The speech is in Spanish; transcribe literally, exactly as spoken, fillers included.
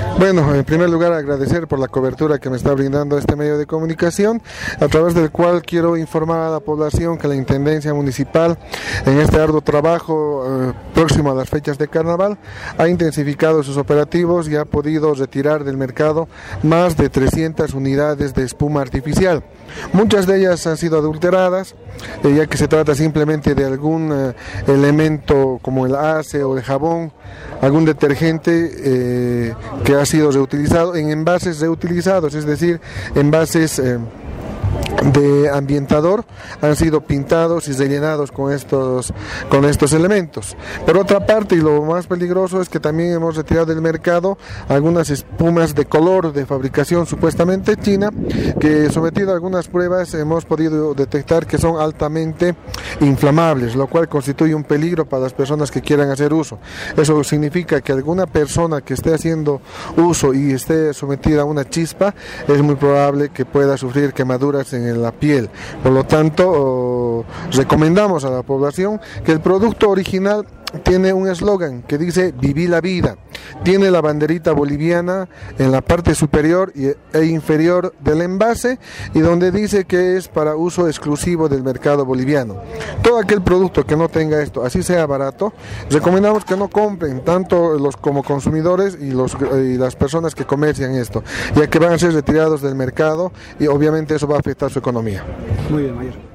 Bueno, en primer lugar agradecer por la cobertura que me está brindando este medio de comunicación, a través del cual quiero informar a la población que la Intendencia Municipal, en este arduo trabajo eh, próximo a las fechas de Carnaval, ha intensificado sus operativos y ha podido retirar del mercado más de trescientas unidades de espuma artificial. Muchas de ellas han sido adulteradas, eh, ya que se trata simplemente de algún eh, elemento como el ace o el jabón, algún detergente eh, que ha sido reutilizado en envases reutilizados, es decir, envases eh, de ambientador han sido pintados y rellenados con estos con estos elementos. Por otra parte, y lo más peligroso, es que también hemos retirado del mercado algunas espumas de color de fabricación supuestamente china, que sometido a algunas pruebas hemos podido detectar que son altamente inflamables, lo cual constituye un peligro para las personas que quieran hacer uso. Eso significa que alguna persona que esté haciendo uso y esté sometida a una chispa, es muy probable que pueda sufrir quemaduras en la piel. Por lo tanto, oh, recomendamos a la población que el producto original tiene un eslogan que dice "Viví la vida". Tiene la banderita boliviana en la parte superior e inferior del envase, y donde dice que es para uso exclusivo del mercado boliviano. Todo aquel producto que no tenga esto, así sea barato, recomendamos que no compren, tanto los como consumidores y, los, y las personas que comercian esto, ya que van a ser retirados del mercado y obviamente eso va a afectar su economía. Muy bien, mayor.